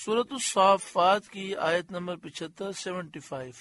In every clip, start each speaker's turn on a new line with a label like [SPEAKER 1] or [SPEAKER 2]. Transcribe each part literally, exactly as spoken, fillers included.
[SPEAKER 1] سورۃ الصافات کی آیت نمبر پچہتر سیونٹی فائیو.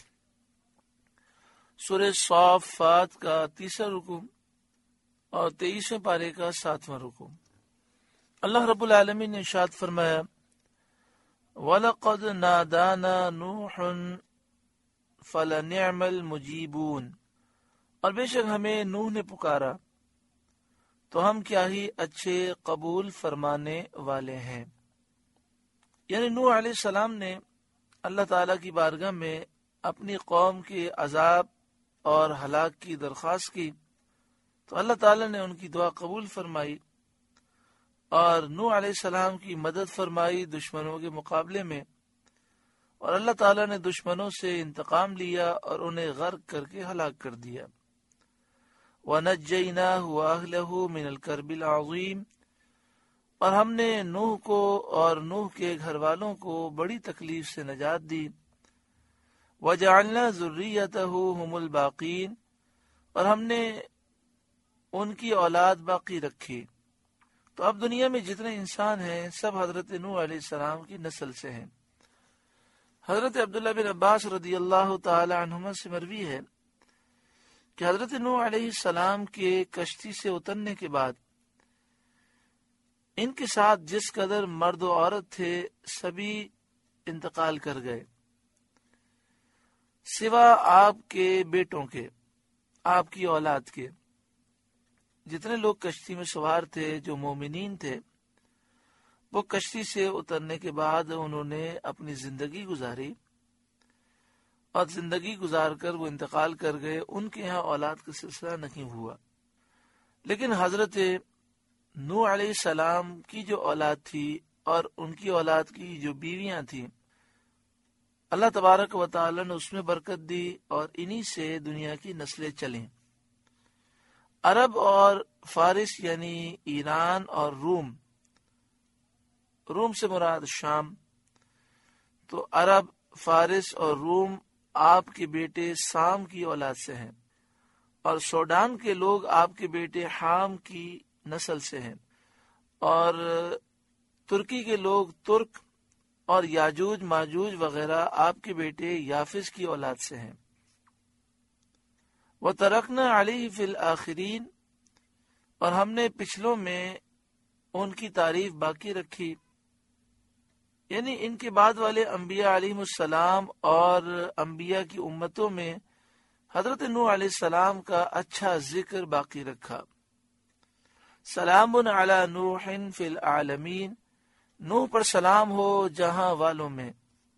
[SPEAKER 1] سورہ صافات کا تیسرا رکو اور تیئیسویں پارے کا ساتواں رکو. اللہ رب العالمین نے ارشاد فرمایا وَلَقَدْ نَادَانَا نُوحٌ فَلَنِعْمَ الْمُجِيبُونَ، اور بے شک ہمیں نوح نے پکارا تو ہم کیا ہی اچھے قبول فرمانے والے ہیں. یعنی نوح علیہ السلام نے اللہ تعالیٰ کی بارگاہ میں اپنی قوم کے عذاب اور ہلاک کی درخواست کی تو اللہ تعالیٰ نے ان کی دعا قبول فرمائی اور نوح علیہ السلام کی مدد فرمائی دشمنوں کے مقابلے میں، اور اللہ تعالیٰ نے دشمنوں سے انتقام لیا اور انہیں غرق کر کے ہلاک کر دیا. وَنَجَّيْنَاهُ وَأَهْلَهُ مِنَ الْكَرْبِ الْعَظِيمِ، اور ہم نے نوح کو اور نوح کے گھر والوں کو بڑی تکلیف سے نجات دی. وَجَعَلْنَا ذُرِّيَّتَهُ هُمُ الْبَاقِينَ، اور ہم نے ان کی اولاد باقی رکھی. تو اب دنیا میں جتنے انسان ہیں سب حضرت نوح علیہ السلام کی نسل سے ہیں. حضرت عبداللہ بن عباس رضی اللہ تعالی عنہما سے مروی ہے کہ حضرت نوح علیہ السلام کے کشتی سے اترنے کے بعد ان کے ساتھ جس قدر مرد و عورت تھے سبھی انتقال کر گئے سوا آپ کے بیٹوں کے، آپ کی اولاد کے. جتنے لوگ کشتی میں سوار تھے جو مومنین تھے وہ کشتی سے اترنے کے بعد انہوں نے اپنی زندگی گزاری اور زندگی گزار کر وہ انتقال کر گئے. ان کے یہاں اولاد کا سلسلہ نہیں ہوا. لیکن حضرت نوح علیہ السلام کی جو اولاد تھی اور ان کی اولاد کی جو بیویاں تھیں اللہ تبارک و تعالی نے اس میں برکت دی اور انہی سے دنیا کی نسلیں چلیں. عرب اور فارس یعنی ایران اور روم، روم سے مراد شام، تو عرب، فارس اور روم آپ کے بیٹے سام کی اولاد سے ہیں، اور سوڈان کے لوگ آپ کے بیٹے حام کی نسل سے ہیں، اور ترکی کے لوگ ترک اور یاجوج ماجوج وغیرہ آپ کے بیٹے یافس کی اولاد سے ہیں. وَتَرَكْنَا عَلَيْهِ فِي الْآخِرِينَ، اور ہم نے پچھلوں میں ان کی تعریف باقی رکھی. یعنی ان کے بعد والے انبیاء علیہ السلام اور انبیاء کی امتوں میں حضرت نوح علیہ السلام کا اچھا ذکر باقی رکھا. سلام علی نوح فی العالمین، نوح پر سلام ہو جہاں والوں میں،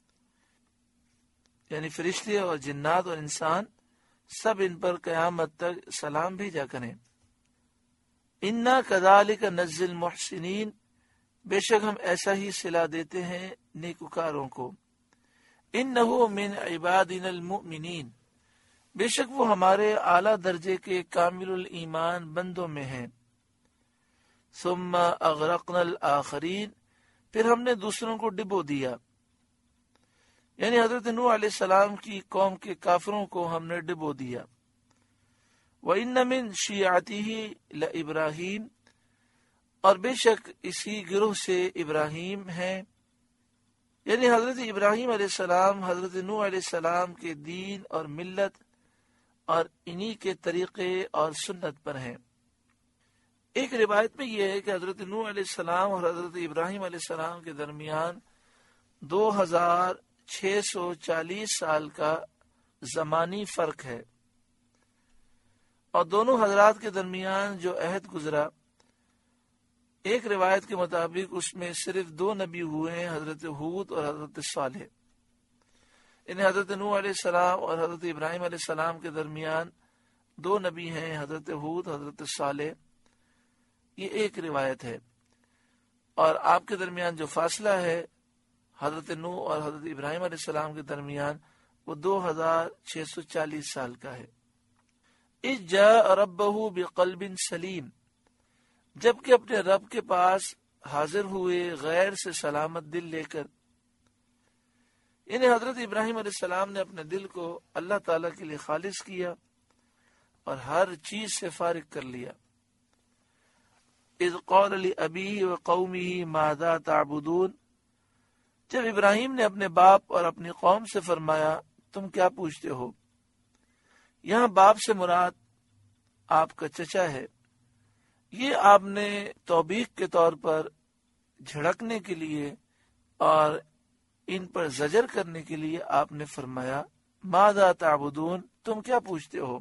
[SPEAKER 1] یعنی فرشتے اور جنات اور انسان سب ان پر قیامت تک سلام بھیجا کریں. انا کذالک نجزی المحسنین، بے شک ہم ایسا ہی صلہ دیتے ہیں نیکوکاروں کو. انہ من عبادنا المؤمنین، بے شک وہ ہمارے اعلیٰ درجے کے کامل الایمان بندوں میں ہیں. ثم اغرقنا الآخرین، پھر ہم نے دوسروں کو ڈبو دیا. یعنی حضرت نوح علیہ السلام کی قوم کے کافروں کو ہم نے ڈبو دیا. وَإِنَّ مِن شِيعَتِهِ لَإِبْرَاهِيمَ، اور بے شک اسی گروہ سے ابراہیم ہیں. یعنی حضرت ابراہیم علیہ السلام حضرت نوح علیہ السلام کے دین اور ملت اور انہی کے طریقے اور سنت پر ہیں. ایک روایت میں یہ ہے کہ حضرت نوح علیہ السلام اور حضرت ابراہیم علیہ السلام کے درمیان دو ہزار چھ سو چالیس سال کا زمانی فرق ہے، اور دونوں حضرات کے درمیان جو عہد گزرا ایک روایت کے مطابق اس میں صرف دو نبی ہوئے ہیں، حضرت ہود اور حضرت صالح. انہیں حضرت نوح علیہ السلام اور حضرت ابراہیم علیہ السلام کے درمیان دو نبی ہیں، حضرت ہود، حضرت صالح. یہ ایک روایت ہے. اور آپ کے درمیان جو فاصلہ ہے حضرت نوح اور حضرت ابراہیم علیہ السلام کے درمیان وہ دو ہزار چھ سو چالیس سال کا ہے. اذ جاء ربہ بقلب سلیم، جبکہ اپنے رب کے پاس حاضر ہوئے غیر سے سلامت دل لے کر. یعنی حضرت ابراہیم علیہ السلام نے اپنے دل کو اللہ تعالیٰ کے لیے خالص کیا اور ہر چیز سے فارغ کر لیا. اذ قال لأبیہ وقومہ ماذا تعبدون، جب ابراہیم نے اپنے باپ اور اپنی قوم سے فرمایا تم کیا پوچھتے ہو، یہاں باپ سے مراد آپ کا چچا ہے، یہ آپ نے توبیخ کے طور پر جھڑکنے کے لیے اور ان پر زجر کرنے کے لیے آپ نے فرمایا ماذا تعبدون، تم کیا پوچھتے ہو،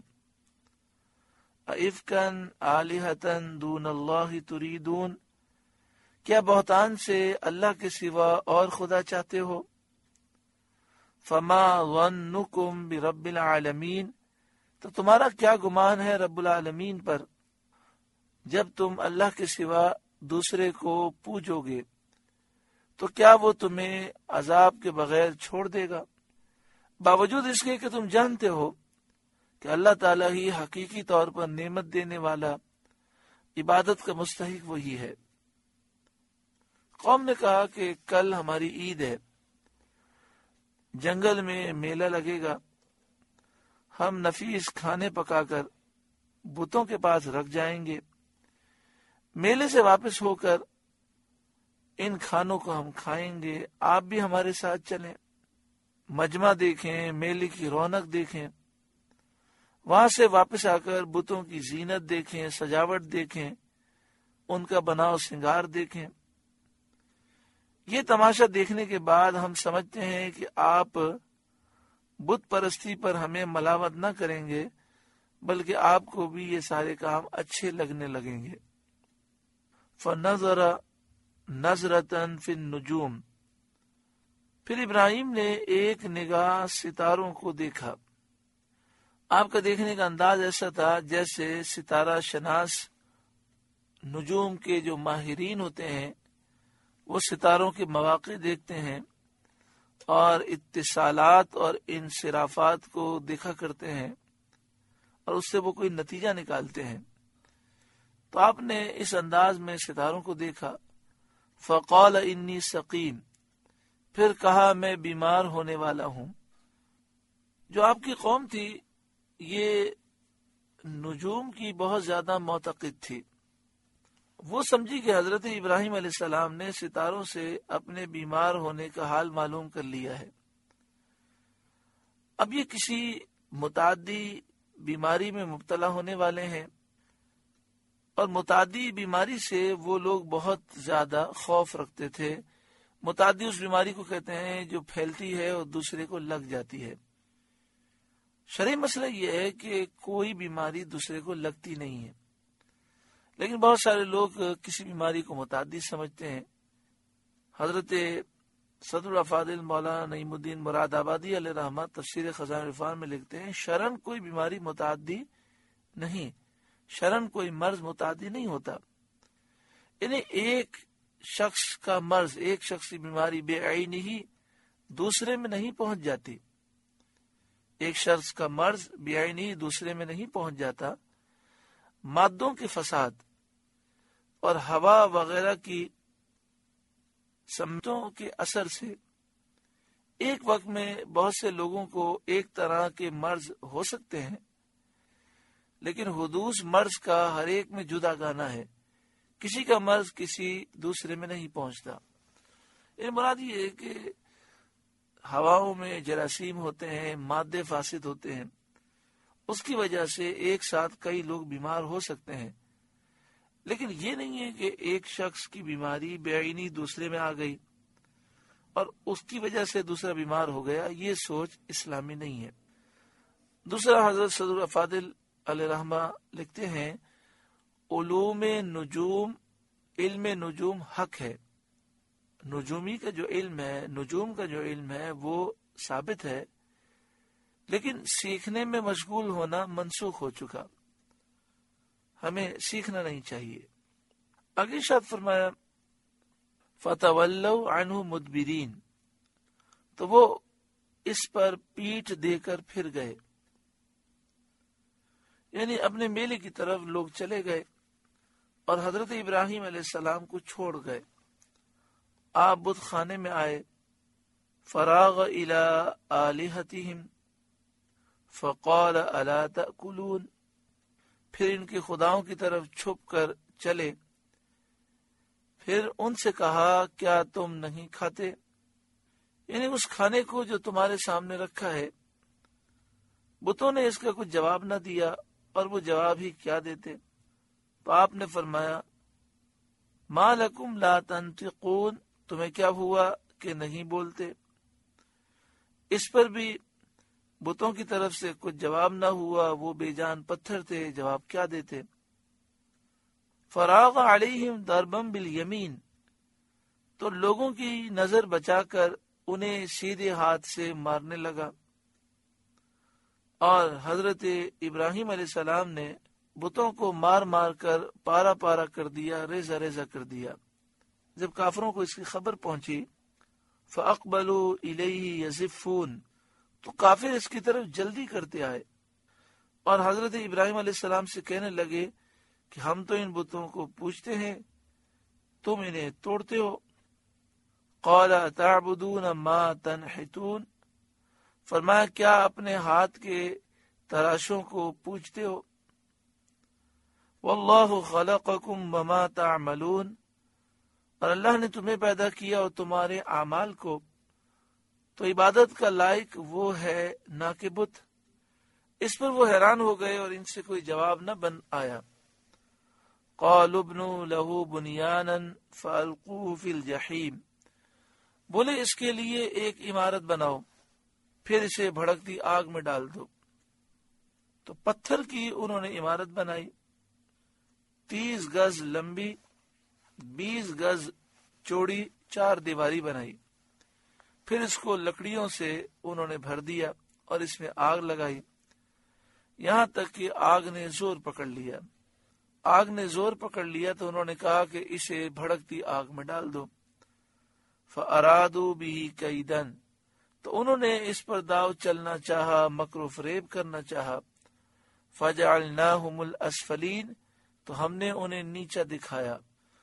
[SPEAKER 1] ائفکن آلہۃ دون اللہ تریدون، کیا بہتان سے اللہ کے سوا اور خدا چاہتے ہو، فما ظنکم برب العالمین، تو تمہارا کیا گمان ہے رب العالمین پر، جب تم اللہ کے سوا دوسرے کو پوجو گے تو کیا وہ تمہیں عذاب کے بغیر چھوڑ دے گا، باوجود اس کے کہ تم جانتے ہو کہ اللہ تعالیٰ ہی حقیقی طور پر نعمت دینے والا، عبادت کا مستحق وہی ہے۔ قوم نے کہا کہ کل ہماری عید ہے، جنگل میں میلہ لگے گا، ہم نفیس کھانے پکا کر بتوں کے پاس رکھ جائیں گے، میلے سے واپس ہو کر ان کھانوں کو ہم کھائیں گے، آپ بھی ہمارے ساتھ چلیں، مجمع دیکھیں، میلے کی رونق دیکھیں، وہاں سے واپس آ کر بتوں کی زینت دیکھیں، سجاوٹ دیکھیں، ان کا بناؤ سنگار دیکھیں۔ یہ تماشا دیکھنے کے بعد ہم سمجھتے ہیں کہ آپ بت پرستی پر ہمیں ملامت نہ کریں گے، بلکہ آپ کو بھی یہ سارے کام اچھے لگنے لگیں گے۔ فَنَظَرَ نَظْرَةً فِي النُّجُومِ، پھر ابراہیم نے ایک نگاہ ستاروں کو دیکھا۔ آپ کا دیکھنے کا انداز ایسا تھا جیسے ستارہ شناس نجوم کے جو ماہرین ہوتے ہیں وہ ستاروں کے مواقع دیکھتے ہیں اور اتصالات اور انصرافات کو دیکھا کرتے ہیں اور اس سے وہ کوئی نتیجہ نکالتے ہیں۔ تو آپ نے اس انداز میں ستاروں کو دیکھا۔ فقال انی سقیم، پھر کہا میں بیمار ہونے والا ہوں۔ جو آپ کی قوم تھی یہ نجوم کی بہت زیادہ معتقد تھی، وہ سمجھی کہ حضرت ابراہیم علیہ السلام نے ستاروں سے اپنے بیمار ہونے کا حال معلوم کر لیا ہے۔ اب یہ کسی متعدی بیماری میں مبتلا ہونے والے ہیں، اور متعدی بیماری سے وہ لوگ بہت زیادہ خوف رکھتے تھے۔ متعدی اس بیماری کو کہتے ہیں جو پھیلتی ہے اور دوسرے کو لگ جاتی ہے۔ شرعی مسئلہ یہ ہے کہ کوئی بیماری دوسرے کو لگتی نہیں ہے، لیکن بہت سارے لوگ کسی بیماری کو متعدی سمجھتے ہیں۔ حضرت صدر الافاضل مولانا نعیم الدین مراد آبادی علیہ رحمہ تفسیر خزائن العرفان میں لکھتے ہیں شرعاً کوئی بیماری متعدی نہیں، شرعاً کوئی مرض متعدی نہیں ہوتا، یعنی ایک شخص کا مرض، ایک شخص کی بیماری بے عینی ہی دوسرے میں نہیں پہنچ جاتی، ایک شخص کا مرض بے عینی دوسرے میں نہیں پہنچ جاتا۔ مادوں کے فساد اور ہوا وغیرہ کی سمتوں کے اثر سے ایک وقت میں بہت سے لوگوں کو ایک طرح کے مرض ہو سکتے ہیں، لیکن حدوث مرض کا ہر ایک میں جدا گانا ہے، کسی کا مرض کسی دوسرے میں نہیں پہنچتا۔ یہ مراد یہ ہے کہ ہواؤں میں جراثیم ہوتے ہیں، مادے فاسد ہوتے ہیں، اس کی وجہ سے ایک ساتھ کئی لوگ بیمار ہو سکتے ہیں، لیکن یہ نہیں ہے کہ ایک شخص کی بیماری بے عینی دوسرے میں آ گئی اور اس کی وجہ سے دوسرا بیمار ہو گیا، یہ سوچ اسلامی نہیں ہے۔ دوسرا حضرت صدر الافاضل علیہ رحمہ لکھتے ہیں علوم نجوم، علم نجوم حق ہے، نجومی کا جو علم ہے، نجوم کا جو علم ہے وہ ثابت ہے، لیکن سیکھنے میں مشغول ہونا منسوخ ہو چکا، ہمیں سیکھنا نہیں چاہیے۔ اگلی شاد فرمایا فَتَوَلَّوْا عَنْهُ مُدْبِرِينَ، تو وہ اس پر پیٹھ دے کر پھر گئے، یعنی اپنے میلے کی طرف لوگ چلے گئے اور حضرت ابراہیم علیہ السلام کو چھوڑ گئے۔ آپ بت خانے میں آئے، فراغ الى آلہتہم فقال الا تأکلون، پھر ان کے خداؤں کی طرف چھپ کر چلے، پھر ان سے کہا کیا تم نہیں کھاتے؟ یعنی اس کھانے کو جو تمہارے سامنے رکھا ہے، بتوں نے اس کا کچھ جواب نہ دیا، اور وہ جواب ہی کیا دیتے۔ تو آپ نے فرمایا ما لکم لا تنطقون، تمہیں کیا ہوا کہ نہیں بولتے؟ اس پر بھی بتوں کی طرف سے کچھ جواب نہ ہوا، وہ بے جان پتھر تھے، جواب کیا دیتے؟ فراغ علیہم ضربا بالیمین، تو لوگوں کی نظر بچا کر انہیں سیدھے ہاتھ سے مارنے لگا، اور حضرت ابراہیم علیہ السلام نے بتوں کو مار مار کر پارا پارا کر دیا، ریزہ ریزہ کر دیا۔ جب کافروں کو اس کی خبر پہنچی، فَأَقْبَلُوا إِلَيْهِ يَزِفُّونَ، تو کافر اس کی طرف جلدی کرتے آئے، اور حضرت ابراہیم علیہ السلام سے کہنے لگے کہ ہم تو ان بتوں کو پوجتے ہیں، تم انہیں توڑتے ہو۔ قَالَ أَتَعْبُدُونَ مَا تَنْحِتُونَ، فرمایا کیا اپنے ہاتھ کے تراشوں کو پوجتے ہو؟ وَاللَّهُ خَلَقَكُمْ وَمَا تَعْمَلُونَ، اور اللہ نے تمہیں پیدا کیا اور تمہارے اعمال کو، تو عبادت کا لائق وہ ہے نہ کہ بت۔ اس پر وہ حیران ہو گئے اور ان سے کوئی جواب نہ بن آیا۔ قَالُوا ابْنُوا لَهُ بُنْيَانًا فَأَلْقُوهُ فِي الْجَحِيمِ، بولے اس کے لیے ایک عمارت بناؤ، پھر اسے بھڑکتی آگ میں ڈال دو۔ تو پتھر کی انہوں نے عمارت بنائی، تیس گز لمبی، بیس گز چوڑی، چار دیواری بنائی، پھر اس کو لکڑیوں سے انہوں نے بھر دیا اور اس میں آگ لگائی، یہاں تک کہ آگ نے زور پکڑ لیا۔ آگ نے زور پکڑ لیا تو انہوں نے کہا کہ اسے بھڑکتی آگ میں ڈال دو۔ فَأَرَادُوا بِهِ كَيْدًا، تو انہوں نے اس پر داؤ چلنا چاہا، مکر و فریب کرنا چاہا۔ فَجَعَلْنَاهُمُ الْأَسْفَلِينَ، تو ہم نے انہیں نیچا دکھایا۔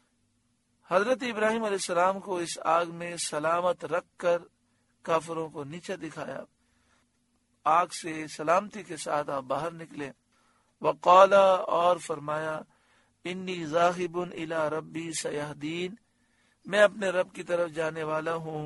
[SPEAKER 1] حضرت ابراہیم علیہ السلام کو اس آگ میں سلامت رکھ کر کافروں کو نیچا دکھایا، آگ سے سلامتی کے ساتھ آپ باہر نکلے۔ وقال، اور فرمایا، انی ذاہب الی ربی سیہدین، میں اپنے رب کی طرف جانے والا ہوں،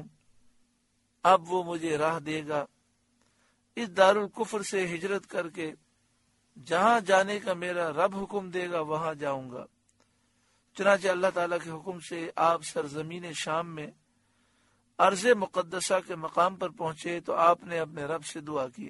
[SPEAKER 1] اب وہ مجھے راہ دے گا۔ اس دار الکفر سے ہجرت کر کے جہاں جانے کا میرا رب حکم دے گا وہاں جاؤں گا۔ چنانچہ اللہ تعالیٰ کے حکم سے آپ سرزمین شام میں ارض مقدسہ کے مقام پر پہنچے تو آپ نے اپنے رب سے دعا کی،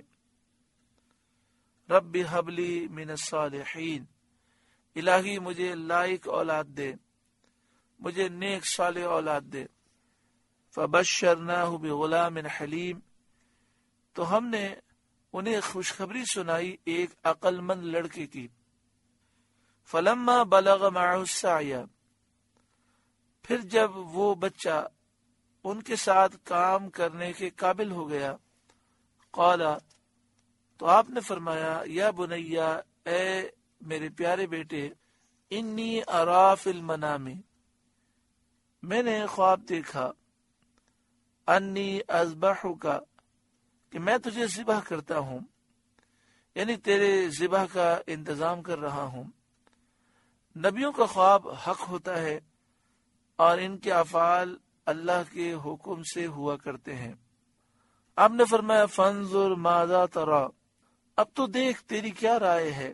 [SPEAKER 1] رب حبلی من الصالحین، الہی مجھے لائق اولاد دے، مجھے نیک صالح اولاد دے۔ فبشرناہ بغلام حلیم، تو ہم نے انہیں خوشخبری سنائی ایک عقل مند لڑکے کی۔ فلما بلغ معه السعی، پھر جب وہ بچہ ان کے ساتھ کام کرنے کے قابل ہو گیا، قال، تو آپ نے فرمایا، یا بنیا، اے میرے پیارے بیٹے، انی ارا فی المنام، میں نے خواب دیکھا، انی اذبحک، کہ میں تجھے ذبح کرتا ہوں، یعنی تیرے ذبح کا انتظام کر رہا ہوں۔ نبیوں کا خواب حق ہوتا ہے اور ان کے افعال اللہ کے حکم سے ہوا کرتے ہیں۔ آپ نے فرمایا، فانظر ماذا ترى، اب تو دیکھ تیری کیا رائے ہے،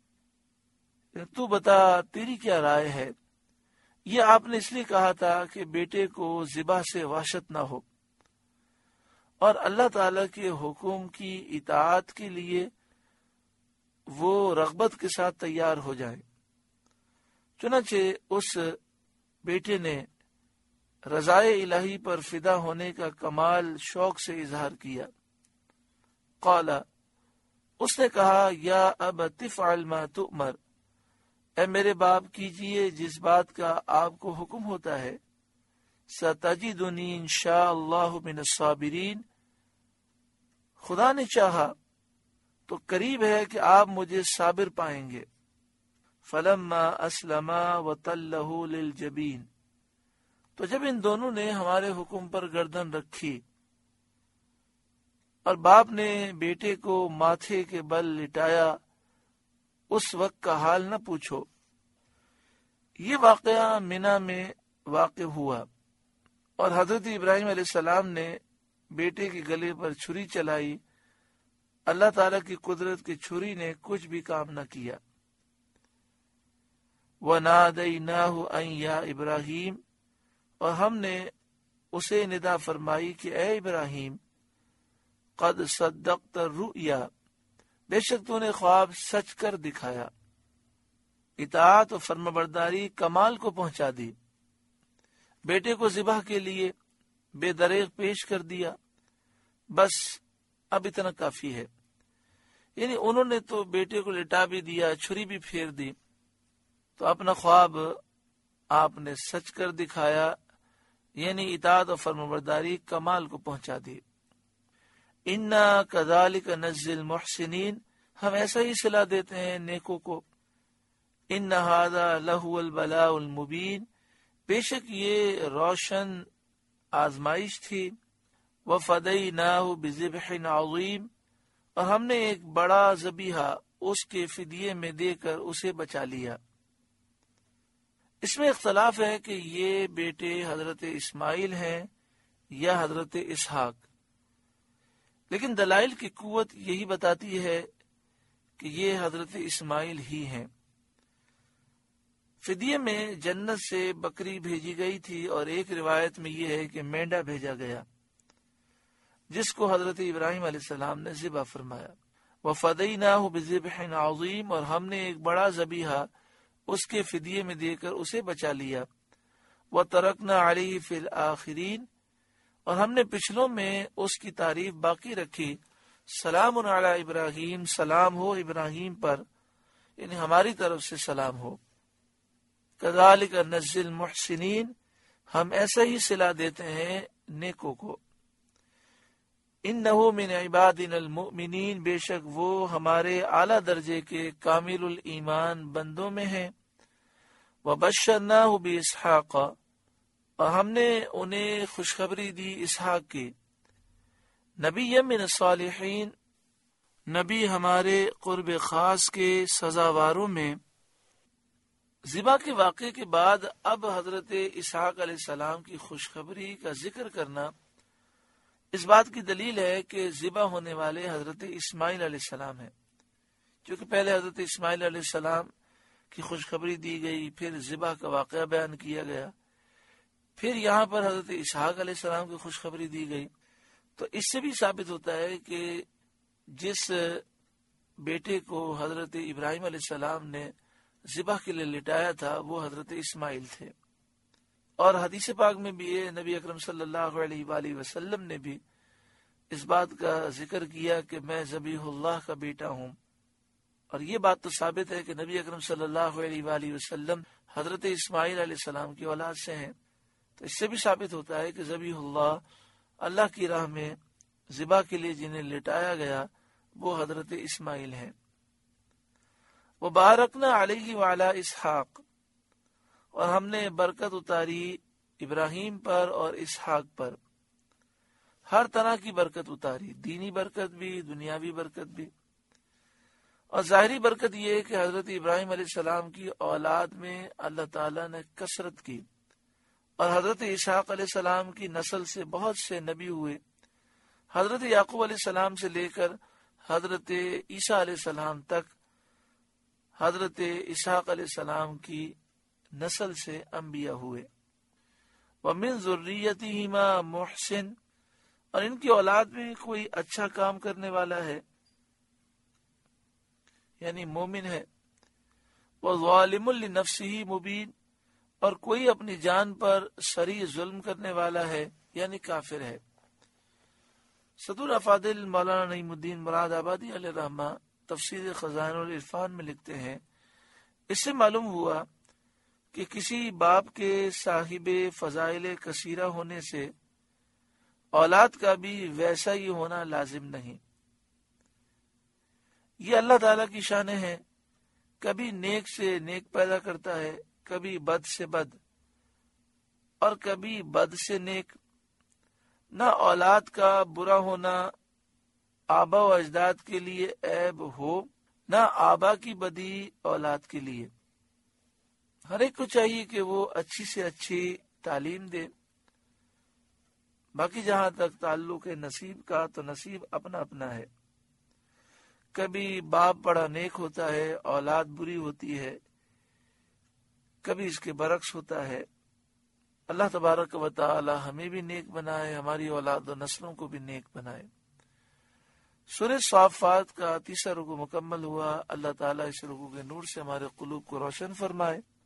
[SPEAKER 1] تو بتا تیری کیا رائے ہے۔ یہ آپ نے اس لیے کہا تھا کہ بیٹے کو ذبح سے وحشت نہ ہو اور اللہ تعالی کے حکم کی اطاعت کے لیے وہ رغبت کے ساتھ تیار ہو جائیں۔ چنانچہ اس بیٹے نے رضائے الہی پر فدا ہونے کا کمال شوق سے اظہار کیا۔ قال، اس نے کہا، یا ابت افعل ما تؤمر، اے میرے باپ کیجئے جس بات کا آپ کو حکم ہوتا ہے۔ ستجدنی انشاء اللہ من الصابرین، خدا نے چاہا تو قریب ہے کہ آپ مجھے صابر پائیں گے۔ فلما اسلما وتلہ للجبین، تو جب ان دونوں نے ہمارے حکم پر گردن رکھی اور باپ نے بیٹے کو ماتھے کے بل لٹایا، اس وقت کا حال نہ پوچھو۔ یہ واقعہ منی میں واقع ہوا اور حضرت ابراہیم علیہ السلام نے بیٹے کے گلے پر چھری چلائی، اللہ تعالیٰ کی قدرت کی چھری نے کچھ بھی کام نہ کیا۔ وَنَادَيْنَاهُ أَن يَا إِبْرَاهِيمُ، اور ہم نے اسے ندا فرمائی کہ اے ابراہیم، قد صدقت الرؤیا، بے شک تو نے خواب سچ کر دکھایا، اطاعت و فرمانبرداری کمال کو پہنچا دی، بیٹے کو ذبح کے لیے بے دریغ پیش کر دیا، بس اب اتنا کافی ہے۔ یعنی انہوں نے تو بیٹے کو لٹا بھی دیا، چھری بھی پھیر دی، تو اپنا خواب آپ نے سچ کر دکھایا، یعنی اطاعت و فرمانبرداری کمال کو پہنچا دی۔ انا کذالک نجزی المحسنین، ہم ایسا ہی صلہ دیتے ہیں نیکوں کو۔ ان ھذا لہو البلاء المبین، بے شک یہ روشن آزمائش تھی۔ وفدیناہ بذبح عظیم، اور ہم نے ایک بڑا ذبیحہ اس کے فدیے میں دے کر اسے بچا لیا۔ اس میں اختلاف ہے کہ یہ بیٹے حضرت اسماعیل ہیں یا حضرت اسحاق، لیکن دلائل کی قوت یہی بتاتی ہے کہ یہ حضرت اسماعیل ہی ہیں۔ فدیے میں جنت سے بکری بھیجی گئی تھی، اور ایک روایت میں یہ ہے کہ مینڈا بھیجا گیا جس کو حضرت ابراہیم علیہ السلام نے ذبح فرمایا۔ وَفَدَيْنَاهُ بِذِبْحٍ عَظِيمٍ، اور ہم نے ایک بڑا ذبیحہ اس کے فدیے میں دے کر اسے بچا لیا۔ وَتَرَكْنَا عَلَيْهِ فِي الْآخِرِينَ، اور ہم نے پچھلوں میں اس کی تعریف باقی رکھی۔ سلام علی ابراہیم، سلام ہو ابراہیم پر، یعنی ہماری طرف سے سلام ہو۔ کذالک نجزی المحسنین، ہم ایسا ہی صلہ دیتے ہیں نیکوں کو۔ انہ من عبادنا المؤمنین، بے شک وہ ہمارے اعلیٰ درجے کے کامل الایمان بندوں میں ہیں۔ وبشرناہ باسحاق، اور ہم نے انہیں خوشخبری دی اسحاق کی۔ نبی من الصالحین، نبی ہمارے قرب خاص کے سزاواروں میں۔ ذبح کے واقعے کے بعد اب حضرت اسحاق علیہ السلام کی خوشخبری کا ذکر کرنا اس بات کی دلیل ہے کہ ذبح ہونے والے حضرت اسماعیل علیہ السلام ہیں، کیونکہ پہلے حضرت اسماعیل علیہ السلام کی خوشخبری دی گئی، پھر ذبح کا واقعہ بیان کیا گیا، پھر یہاں پر حضرت اسحاق علیہ السلام کی خوشخبری دی گئی۔ تو اس سے بھی ثابت ہوتا ہے کہ جس بیٹے کو حضرت ابراہیم علیہ السلام نے ذبح کے لیے لٹایا تھا وہ حضرت اسماعیل تھے۔ اور حدیث پاک میں بھی یہ نبی اکرم صلی اللہ علیہ وآلہ وسلم نے بھی اس بات کا ذکر کیا کہ میں ذبیح اللہ کا بیٹا ہوں، اور یہ بات تو ثابت ہے کہ نبی اکرم صلی اللہ علیہ وآلہ وسلم حضرت اسماعیل علیہ السلام کی اولاد سے ہیں۔ تو اس سے بھی ثابت ہوتا ہے کہ ذبیح اللہ، اللہ کی راہ میں ذبح کے لیے جنہیں لٹایا گیا، وہ حضرت اسماعیل ہیں۔ وبارکنا علیہ وعلی اسحاق، اور ہم نے برکت اتاری ابراہیم پر اور اسحاق پر، ہر طرح کی برکت اتاری، دینی برکت بھی، دنیاوی برکت بھی۔ اور ظاہری برکت یہ ہے کہ حضرت ابراہیم علیہ السلام کی اولاد میں اللہ تعالیٰ نے کثرت کی، اور حضرت اسحاق علیہ السلام کی نسل سے بہت سے نبی ہوئے، حضرت یعقوب علیہ السلام سے لے کر حضرت عیسیٰ علیہ السلام تک حضرت اسحاق علیہ السلام کی نسل سے انبیاء ہوئے۔ وَمِن ذُرِّيَّتِهِمَا مُحْسِن، اور ان کی اولاد میں کوئی اچھا کام کرنے والا ہے، یعنی مومن ہے۔ وَظَالِمٌ لِنَفْسِهِ مُبِينٌ، اور کوئی اپنی جان پر سری ظلم کرنے والا ہے، یعنی کافر ہے۔ صدور افاضل مولانا نعیم الدین مراد آبادی علیہ رحمہ تفسیر خزائن العرفان میں لکھتے ہیں، اس سے معلوم ہوا کہ کسی باپ کے صاحب فضائل کثیرہ ہونے سے اولاد کا بھی ویسا ہی ہونا لازم نہیں۔ یہ اللہ تعالیٰ کی شان ہے، کبھی نیک سے نیک پیدا کرتا ہے، کبھی بد سے بد، اور کبھی بد سے نیک۔ نہ اولاد کا برا ہونا آبا و اجداد کے لیے عیب ہو، نہ آبا کی بدی اولاد کے لیے۔ ہر ایک کو چاہیے کہ وہ اچھی سے اچھی تعلیم دے، باقی جہاں تک تعلق ہے نصیب کا تو نصیب اپنا اپنا ہے. کبھی باپ بڑا نیک ہوتا ہے اولاد بری ہوتی ہے، کبھی اس کے برعکس ہوتا ہے. اللہ تبارک و تعالی ہمیں بھی نیک بنائے، ہماری اولاد و نسلوں کو بھی نیک بنائے. سورہ صافات کا تیسرا رکوع مکمل ہوا. اللہ تعالیٰ اس رکوع کے نور سے ہمارے قلوب کو روشن فرمائے.